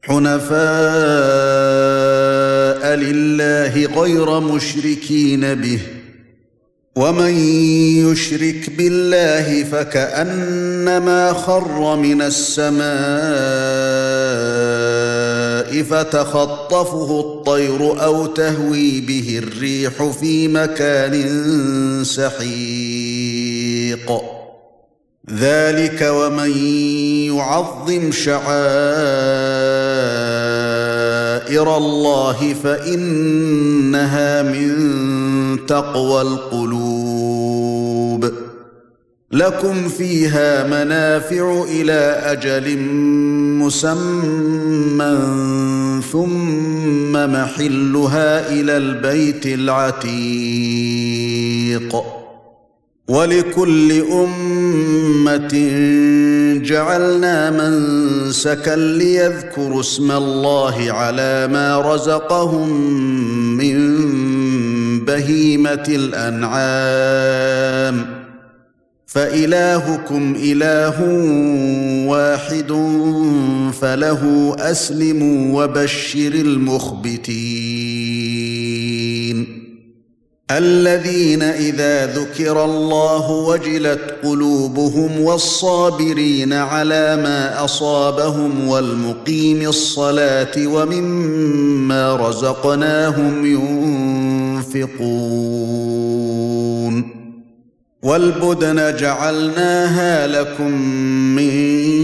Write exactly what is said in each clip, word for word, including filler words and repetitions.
حنفاء لله غير مشركين به ومن يشرك بالله فكأنما خر من السماء فتخطفه الطير أو تهوي به الريح في مكان سحيق ذلك ومن يعظم شعائر الله فإنها من تقوى القلوب لكم فيها منافع إلى أجل مسمى ثم محلها إلى البيت العتيق ولكل أمة جعلنا منسكا ليذكروا اسم الله على ما رزقهم من بهيمة الأنعام فإلهكم إله واحد فله أسلموا وبشر المخبتين الذين إذا ذكر الله وجلت قلوبهم والصابرين على ما أصابهم والمقيم الصلاة ومما رزقناهم ينفقون والبدن جعلناها لكم من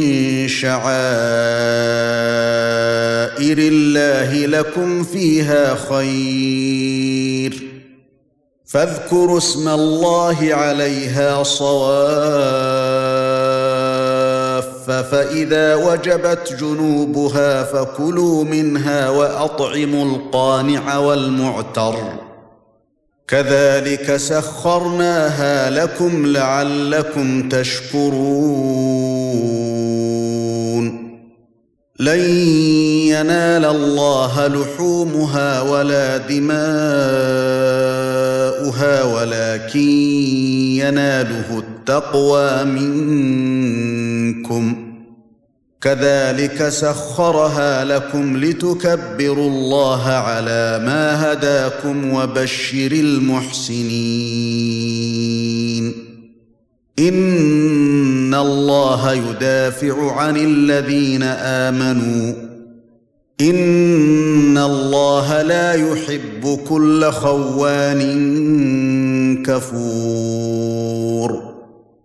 شعائر الله لكم فيها خير فاذكروا اسم الله عليها صواف فإذا وجبت جنوبها فكلوا منها وأطعموا القانع والمعتر كذلك سخرناها لكم لعلكم تشكرون لن ينال الله لحومها ولا دماؤها ولكن يناله التقوى منكم كذلك سخرها لكم لتكبروا الله على ما هداكم وبشر المحسنين إن الله يدافع عن الذين آمنوا إن الله لا يحب كل خوان كفور